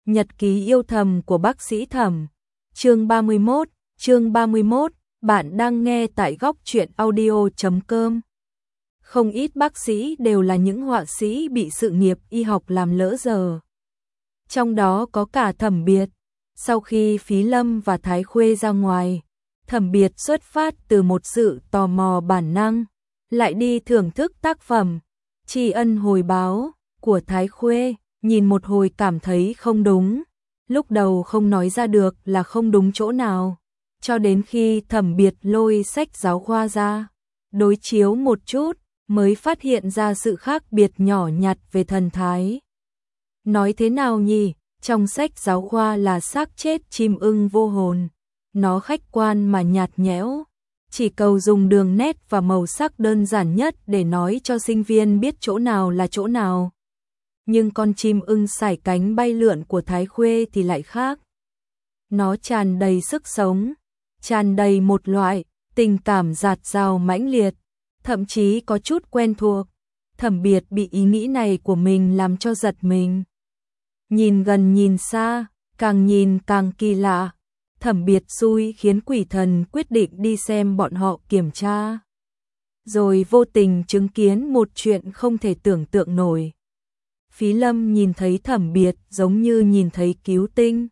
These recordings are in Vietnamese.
Nhật ký yêu thầm của bác sĩ Thẩm. Chương 31, bạn đang nghe tại góc truyện audio.com. Không ít bác sĩ đều là những họa sĩ bị sự nghiệp y học làm lỡ giờ. Trong đó có cả Thẩm Biệt. Sau khi Phí Lâm và Thái Khuê ra ngoài, Thẩm Biệt xuất phát từ một sự tò mò bản năng, lại đi thưởng thức tác phẩm tri ân hồi báo của Thái Khuê, nhìn một hồi cảm thấy không đúng, lúc đầu không nói ra được là không đúng chỗ nào, cho đến khi Thẩm Biệt lôi sách giáo khoa ra, đối chiếu một chút, mới phát hiện ra sự khác biệt nhỏ nhặt về thần thái. Nói thế nào nhỉ, trong sách giáo khoa là xác chết chim ưng vô hồn, nó khách quan mà nhạt nhẽo, chỉ cầu dùng đường nét và màu sắc đơn giản nhất để nói cho sinh viên biết chỗ nào là chỗ nào. Nhưng con chim ưng sải cánh bay lượn của Thái Khuê thì lại khác. Nó tràn đầy sức sống, tràn đầy một loại tình cảm dạt dào mãnh liệt, thậm chí có chút quen thuộc. Thẩm Biệt bị ý nghĩ này của mình làm cho giật mình. Nhìn gần nhìn xa, càng nhìn càng kỳ lạ. Thẩm Biệt xui khiến quỷ thần quyết định đi xem bọn họ kiểm tra. Rồi vô tình chứng kiến một chuyện không thể tưởng tượng nổi. Phí Lâm nhìn thấy Thẩm Biệt giống như nhìn thấy cứu tinh.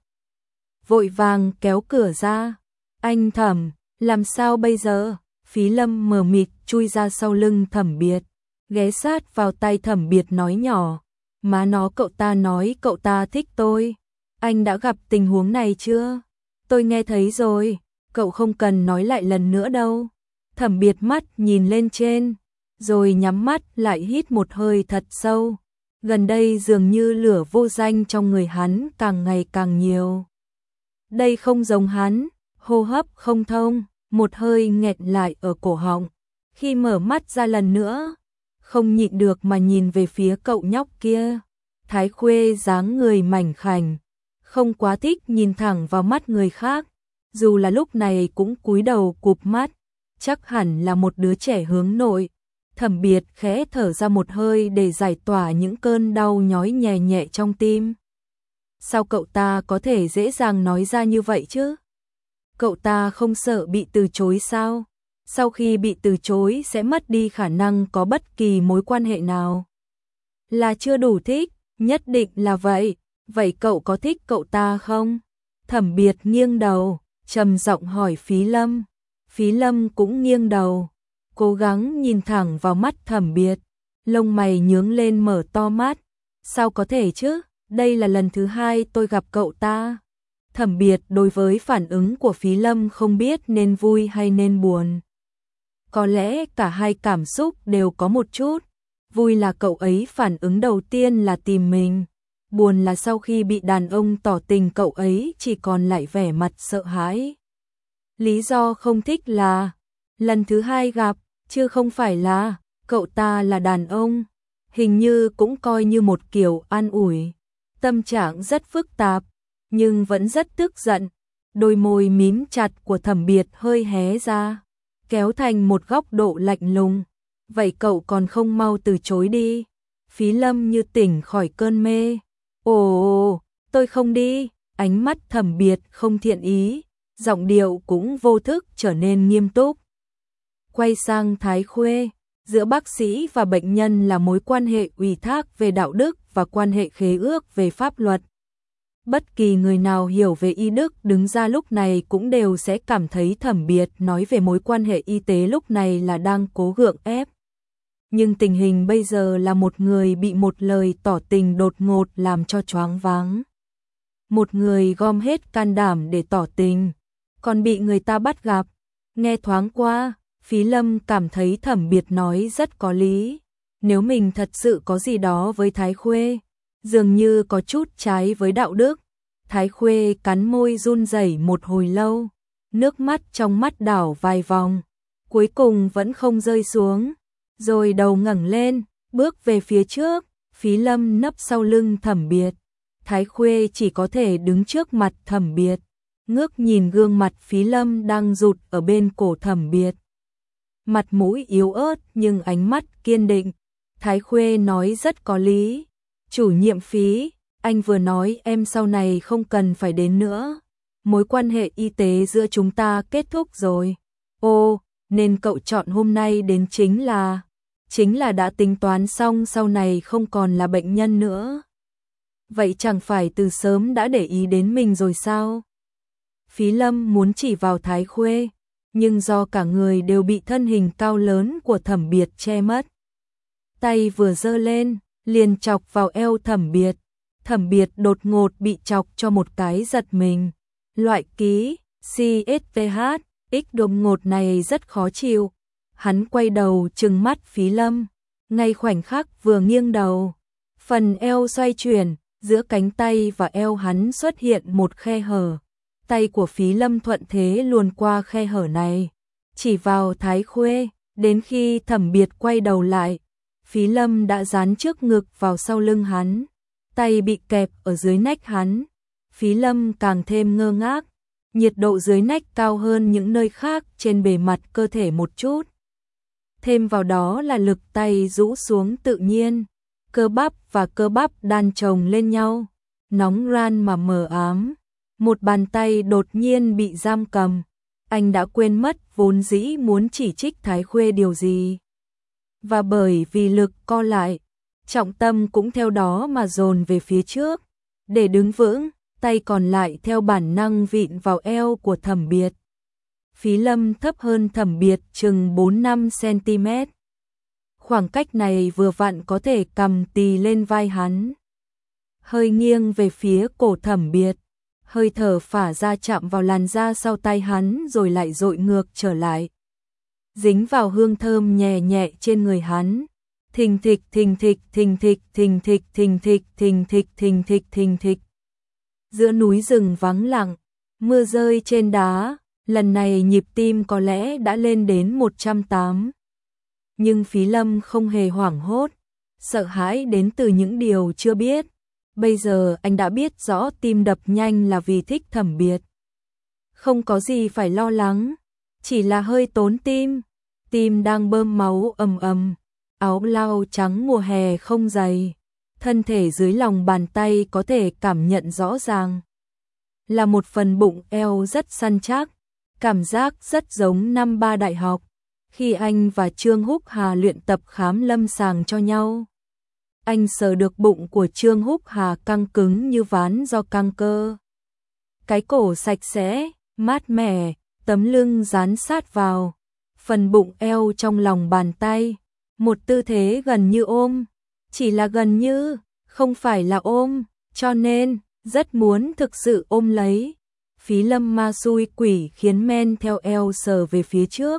Vội vàng kéo cửa ra. Anh Thẩm, làm sao bây giờ? Phí Lâm mờ mịt chui ra sau lưng Thẩm Biệt, ghé sát vào tay Thẩm Biệt nói nhỏ. Má nó, cậu ta nói cậu ta thích tôi. Anh đã gặp tình huống này chưa? Tôi nghe thấy rồi, cậu không cần nói lại lần nữa đâu. Thẩm Biệt mắt nhìn lên trên, rồi nhắm mắt lại hít một hơi thật sâu. Gần đây dường như lửa vô danh trong người hắn càng ngày càng nhiều. Đây không giống hắn, hô hấp không thông, một hơi nghẹt lại ở cổ họng. Khi mở mắt ra lần nữa, không nhịn được mà nhìn về phía cậu nhóc kia. Thái Khuê dáng người mảnh khảnh, không quá thích nhìn thẳng vào mắt người khác, dù là lúc này cũng cúi đầu cụp mắt, chắc hẳn là một đứa trẻ hướng nội. Thẩm Biệt khẽ thở ra một hơi để giải tỏa những cơn đau nhói nhè nhẹ trong tim. Sao cậu ta có thể dễ dàng nói ra như vậy chứ? Cậu ta không sợ bị từ chối sao? Sau khi bị từ chối sẽ mất đi khả năng có bất kỳ mối quan hệ nào. Là chưa đủ thích, nhất định là vậy. Vậy cậu có thích cậu ta không? Thẩm Biệt nghiêng đầu, trầm giọng hỏi Phí Lâm. Phí Lâm cũng nghiêng đầu, cố gắng nhìn thẳng vào mắt Thẩm Biệt, lông mày nhướng lên mở to mắt. Sao có thể chứ? Đây là lần thứ hai tôi gặp cậu ta. Thẩm Biệt đối với phản ứng của Phí Lâm không biết nên vui hay nên buồn. Có lẽ cả hai cảm xúc đều có một chút. Vui là cậu ấy phản ứng đầu tiên là tìm mình. Buồn là sau khi bị đàn ông tỏ tình cậu ấy chỉ còn lại vẻ mặt sợ hãi. Lý do không thích là lần thứ hai gặp, chứ không phải là cậu ta là đàn ông. Hình như cũng coi như một kiểu an ủi. Tâm trạng rất phức tạp, nhưng vẫn rất tức giận. Đôi môi mím chặt của Thẩm Biệt hơi hé ra, kéo thành một góc độ lạnh lùng. Vậy cậu còn không mau từ chối đi. Phí Lâm như tỉnh khỏi cơn mê. Ồ, tôi không đi. Ánh mắt Thẩm Biệt không thiện ý, giọng điệu cũng vô thức trở nên nghiêm túc. Quay sang Thái Khuê, giữa bác sĩ và bệnh nhân là mối quan hệ ủy thác về đạo đức và quan hệ khế ước về pháp luật. Bất kỳ người nào hiểu về y đức đứng ra lúc này cũng đều sẽ cảm thấy Thẩm Biệt nói về mối quan hệ y tế lúc này là đang cố gượng ép. Nhưng tình hình bây giờ là một người bị một lời tỏ tình đột ngột làm cho choáng váng. Một người gom hết can đảm để tỏ tình, còn bị người ta bắt gặp. Nghe thoáng qua, Phí Lâm cảm thấy Thẩm Biệt nói rất có lý. Nếu mình thật sự có gì đó với Thái Khuê, dường như có chút trái với đạo đức. Thái Khuê cắn môi run rẩy một hồi lâu, nước mắt trong mắt đảo vài vòng, cuối cùng vẫn không rơi xuống. Rồi đầu ngẩng lên, bước về phía trước. Phí Lâm nấp sau lưng Thẩm Biệt. Thái Khuê chỉ có thể đứng trước mặt Thẩm Biệt, ngước nhìn gương mặt Phí Lâm đang rụt ở bên cổ Thẩm Biệt. Mặt mũi yếu ớt nhưng ánh mắt kiên định. Thái Khuê nói rất có lý. Chủ nhiệm Phí, Anh vừa nói em sau này không cần phải đến nữa. Mối quan hệ y tế giữa chúng ta kết thúc rồi. Ô, nên cậu chọn hôm nay đến chính là đã tính toán xong sau này không còn là bệnh nhân nữa. Vậy chẳng phải từ sớm đã để ý đến mình rồi sao? Phí Lâm muốn chỉ vào Thái Khuê, nhưng do cả người đều bị thân hình cao lớn của Thẩm Biệt che mất. Tay vừa giơ lên, liền chọc vào eo Thẩm Biệt. Thẩm Biệt đột ngột bị chọc cho một cái giật mình. Loại ký CSVH X đột ngột này rất khó chịu. Hắn quay đầu trừng mắt Phí Lâm, ngay khoảnh khắc vừa nghiêng đầu, phần eo xoay chuyển, giữa cánh tay và eo hắn xuất hiện một khe hở. Tay của Phí Lâm thuận thế luồn qua khe hở này, chỉ vào Thái Khuê, đến khi Thẩm Biệt quay đầu lại, Phí Lâm đã dán trước ngực vào sau lưng hắn, tay bị kẹp ở dưới nách hắn. Phí Lâm càng thêm ngơ ngác, nhiệt độ dưới nách cao hơn những nơi khác trên bề mặt cơ thể một chút. Thêm vào đó là lực tay rũ xuống tự nhiên, cơ bắp và cơ bắp đan chồng lên nhau, nóng ran mà mờ ám. Một bàn tay đột nhiên bị giam cầm, anh đã quên mất vốn dĩ muốn chỉ trích Thái Khuê điều gì. Và bởi vì lực co lại, trọng tâm cũng theo đó mà dồn về phía trước. Để đứng vững, tay còn lại theo bản năng vịn vào eo của Thẩm Biệt. Phí Lâm thấp hơn Thẩm Biệt chừng 4-5 cm. Khoảng cách này vừa vặn có thể cầm tì lên vai hắn. Hơi nghiêng về phía cổ Thẩm Biệt, hơi thở phả ra chạm vào làn da sau tay hắn rồi lại dội ngược trở lại. Dính vào hương thơm nhẹ nhẹ trên người hắn. Thình thịch thình thịch thình thịch thình thịch thình thịch thình thịch thình thịch thình thịch. Giữa núi rừng vắng lặng, mưa rơi trên đá, lần này nhịp tim có lẽ đã lên đến 180. Nhưng Phí Lâm không hề hoảng hốt, sợ hãi đến từ những điều chưa biết. Bây giờ anh đã biết rõ tim đập nhanh là vì thích Thẩm Biệt. Không có gì phải lo lắng, chỉ là hơi tốn tim. Tim đang bơm máu ầm ầm, áo blau trắng mùa hè không dày, thân thể dưới lòng bàn tay có thể cảm nhận rõ ràng. Là một phần bụng eo rất săn chắc, cảm giác rất giống năm 3 đại học, khi anh và Trương Húc Hà luyện tập khám lâm sàng cho nhau. Anh sờ được bụng của Trương Húc Hà căng cứng như ván do căng cơ. Cái cổ sạch sẽ, mát mẻ, tấm lưng dán sát vào, phần bụng eo trong lòng bàn tay, một tư thế gần như ôm, chỉ là gần như, không phải là ôm, cho nên rất muốn thực sự ôm lấy. Phí Lâm ma xui quỷ khiến men theo eo sờ về phía trước.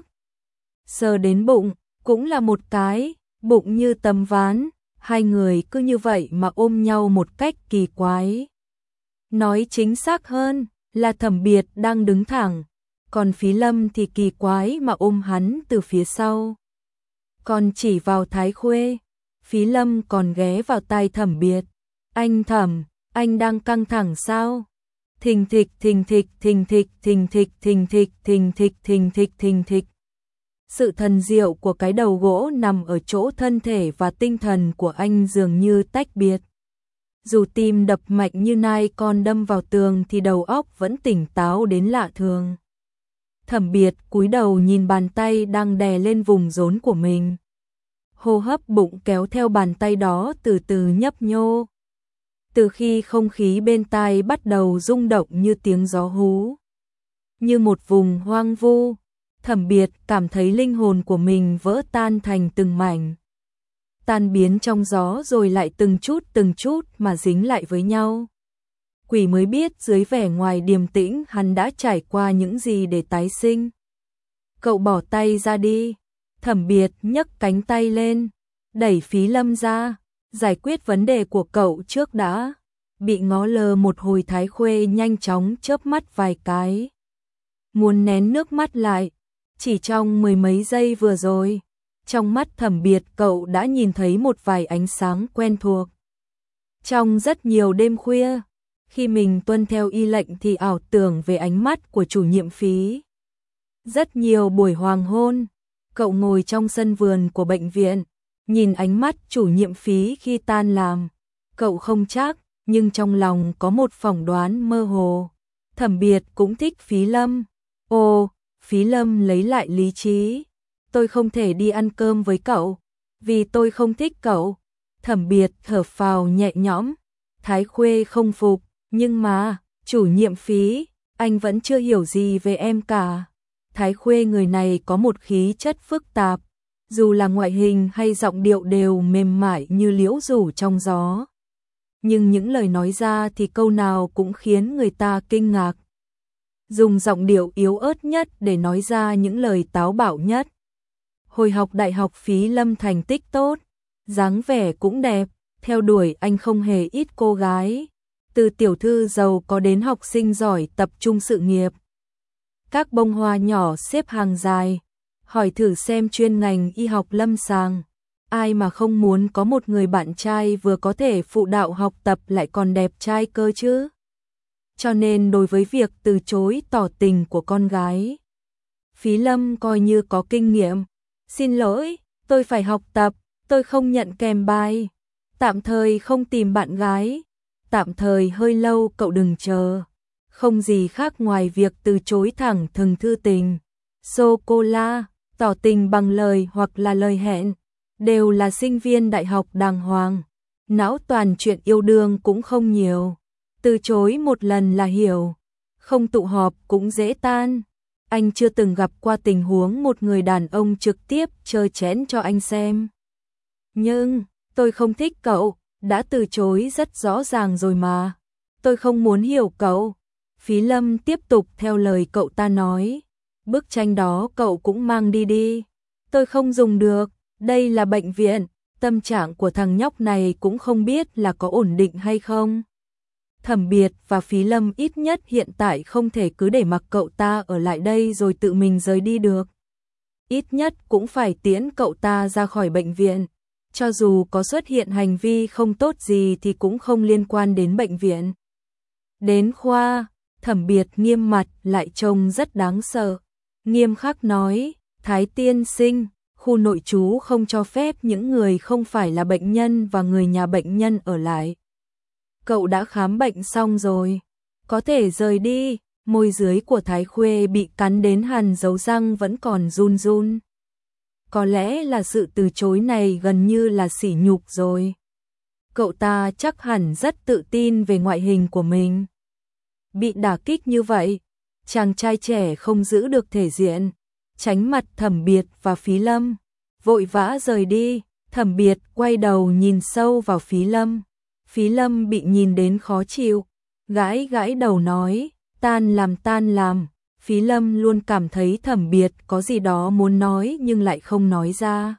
Sờ đến bụng, cũng là một cái, bụng như tấm ván, hai người cứ như vậy mà ôm nhau một cách kỳ quái. Nói chính xác hơn, là Thẩm Biệt đang đứng thẳng, còn Phí Lâm thì kỳ quái mà ôm hắn từ phía sau. Còn chỉ vào Thái Khuê, Phí Lâm còn ghé vào tai Thẩm Biệt. Anh Thẩm, anh đang căng thẳng sao? Thình thịch thình thịch thình thịch thình thịch thình thịch thình thịch thình thịch thình thịch. Sự thần diệu của cái đầu gỗ nằm ở chỗ thân thể và tinh thần của anh dường như tách biệt. Dù tim đập mạnh như nai con đâm vào tường thì đầu óc vẫn tỉnh táo đến lạ thường. Thẩm Biệt cúi đầu nhìn bàn tay đang đè lên vùng rốn của mình. Hô hấp bụng kéo theo bàn tay đó từ từ nhấp nhô. Từ khi không khí bên tai bắt đầu rung động như tiếng gió hú, như một vùng hoang vu, Thẩm Biệt cảm thấy linh hồn của mình vỡ tan thành từng mảnh, tan biến trong gió rồi lại từng chút mà dính lại với nhau. Quỷ mới biết dưới vẻ ngoài điềm tĩnh hắn đã trải qua những gì để tái sinh. Cậu bỏ tay ra đi. Thẩm Biệt nhấc cánh tay lên, đẩy Phí Lâm ra, giải quyết vấn đề của cậu trước đã. Bị ngó lơ một hồi Thái Khuê nhanh chóng chớp mắt vài cái, muốn nén nước mắt lại. Chỉ trong mười mấy giây vừa rồi, trong mắt Thẩm Biệt cậu đã nhìn thấy một vài ánh sáng quen thuộc. Trong rất nhiều đêm khuya, khi mình tuân theo y lệnh thì ảo tưởng về ánh mắt của chủ nhiệm Phí. Rất nhiều buổi hoàng hôn, cậu ngồi trong sân vườn của bệnh viện, nhìn ánh mắt chủ nhiệm Phí khi tan làm. Cậu không chắc, nhưng trong lòng có một phỏng đoán mơ hồ. Thẩm Biệt cũng thích Phí Lâm. Ồ, Phí Lâm lấy lại lý trí. Tôi không thể đi ăn cơm với cậu, vì tôi không thích cậu. Thẩm Biệt thở phào nhẹ nhõm. Thái Khuê không phục, nhưng mà, chủ nhiệm Phí, anh vẫn chưa hiểu gì về em cả. Thái Khuê người này có một khí chất phức tạp, dù là ngoại hình hay giọng điệu đều mềm mại như liễu rủ trong gió. Nhưng những lời nói ra thì câu nào cũng khiến người ta kinh ngạc. Dùng giọng điệu yếu ớt nhất để nói ra những lời táo bạo nhất. Hồi học đại học Phí Lâm thành tích tốt, dáng vẻ cũng đẹp, theo đuổi anh không hề ít cô gái. Từ tiểu thư giàu có đến học sinh giỏi tập trung sự nghiệp. Các bông hoa nhỏ xếp hàng dài, hỏi thử xem chuyên ngành y học lâm sàng. Ai mà không muốn có một người bạn trai vừa có thể phụ đạo học tập lại còn đẹp trai cơ chứ. Cho nên đối với việc từ chối tỏ tình của con gái, Phí Lâm coi như có kinh nghiệm. Xin lỗi, tôi phải học tập, tôi không nhận kèm bài. Tạm thời không tìm bạn gái. Tạm thời hơi lâu cậu đừng chờ. Không gì khác ngoài việc từ chối thẳng thừng thư tình. Sô-cô-la, tỏ tình bằng lời hoặc là lời hẹn, đều là sinh viên đại học đàng hoàng. Não toàn chuyện yêu đương cũng không nhiều. Từ chối một lần là hiểu. Không tụ họp cũng dễ tan. Anh chưa từng gặp qua tình huống một người đàn ông trực tiếp chơi chén cho anh xem. Nhưng, tôi không thích cậu, đã từ chối rất rõ ràng rồi mà. Tôi không muốn hiểu cậu. Phí Lâm tiếp tục theo lời cậu ta nói. Bức tranh đó cậu cũng mang đi đi. Tôi không dùng được, đây là bệnh viện, tâm trạng của thằng nhóc này cũng không biết là có ổn định hay không. Thẩm Biệt và Phí Lâm ít nhất hiện tại không thể cứ để mặc cậu ta ở lại đây rồi tự mình rời đi được. Ít nhất cũng phải tiễn cậu ta ra khỏi bệnh viện. Cho dù có xuất hiện hành vi không tốt gì thì cũng không liên quan đến bệnh viện. Đến khoa, Thẩm Biệt nghiêm mặt lại trông rất đáng sợ. Nghiêm khắc nói, Thái tiên sinh, khu nội trú không cho phép những người không phải là bệnh nhân và người nhà bệnh nhân ở lại. Cậu đã khám bệnh xong rồi, có thể rời đi. Môi dưới của Thái Khuê bị cắn đến hằn dấu răng vẫn còn run run. Có lẽ là sự từ chối này gần như là sỉ nhục rồi. Cậu ta chắc hẳn rất tự tin về ngoại hình của mình. Bị đả kích như vậy, chàng trai trẻ không giữ được thể diện, tránh mặt Thẩm Biệt và Phí Lâm, vội vã rời đi. Thẩm Biệt quay đầu nhìn sâu vào Phí Lâm. Phí Lâm bị nhìn đến khó chịu, gãi gãi đầu nói, tan làm tan làm. Phí Lâm luôn cảm thấy Thẩm Biệt có gì đó muốn nói nhưng lại không nói ra.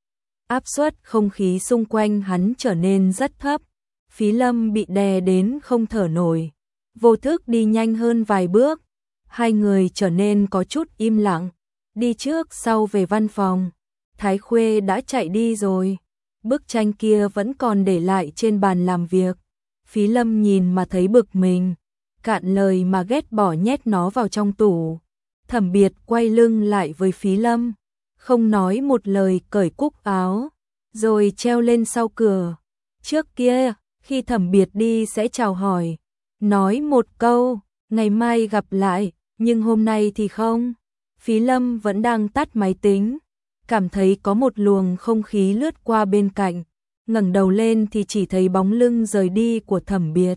Áp suất không khí xung quanh hắn trở nên rất thấp. Phí Lâm bị đè đến không thở nổi, vô thức đi nhanh hơn vài bước. Hai người trở nên có chút im lặng, đi trước sau về văn phòng. Thái Khuê đã chạy đi rồi. Bức tranh kia vẫn còn để lại trên bàn làm việc. Phí Lâm nhìn mà thấy bực mình, cạn lời mà ghét bỏ nhét nó vào trong tủ. Thẩm Biệt quay lưng lại với Phí Lâm, không nói một lời cởi cúc áo, rồi treo lên sau cửa. Trước kia, khi Thẩm Biệt đi sẽ chào hỏi, nói một câu, ngày mai gặp lại, nhưng hôm nay thì không. Phí Lâm vẫn đang tắt máy tính, cảm thấy có một luồng không khí lướt qua bên cạnh, ngẩng đầu lên thì chỉ thấy bóng lưng rời đi của Thẩm Biệt.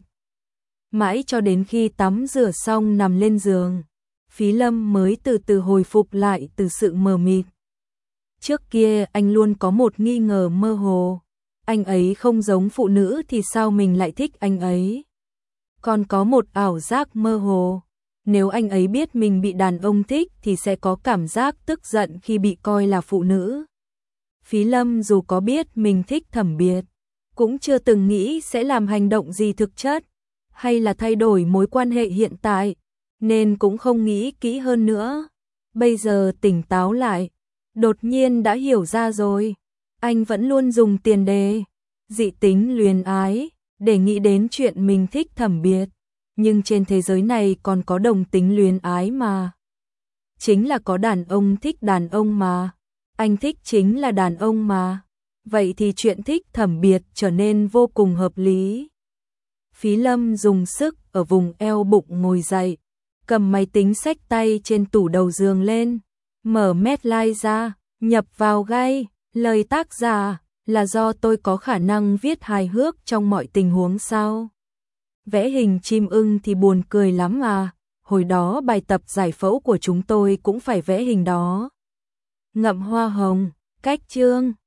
Mãi cho đến khi tắm rửa xong nằm lên giường, Phí Lâm mới từ từ hồi phục lại từ sự mờ mịt. Trước kia anh luôn có một nghi ngờ mơ hồ, anh ấy không giống phụ nữ thì sao mình lại thích anh ấy. Còn có một ảo giác mơ hồ, nếu anh ấy biết mình bị đàn ông thích thì sẽ có cảm giác tức giận khi bị coi là phụ nữ. Phí Lâm dù có biết mình thích Thẩm Biệt, cũng chưa từng nghĩ sẽ làm hành động gì thực chất, hay là thay đổi mối quan hệ hiện tại, nên cũng không nghĩ kỹ hơn nữa. Bây giờ tỉnh táo lại, đột nhiên đã hiểu ra rồi. Anh vẫn luôn dùng tiền đề, dị tính luyến ái, để nghĩ đến chuyện mình thích Thẩm Biệt. Nhưng trên thế giới này còn có đồng tính luyến ái mà. Chính là có đàn ông thích đàn ông mà. Anh thích chính là đàn ông mà. Vậy thì chuyện thích Thẩm Biệt trở nên vô cùng hợp lý. Phí Lâm dùng sức ở vùng eo bụng ngồi dậy, cầm máy tính xách tay trên tủ đầu giường lên, mở Medline ra, nhập vào gay, lời tác giả là do tôi có khả năng viết hài hước trong mọi tình huống sao? Vẽ hình chim ưng thì buồn cười lắm à, hồi đó bài tập giải phẫu của chúng tôi cũng phải vẽ hình đó. Ngậm hoa hồng, cách chương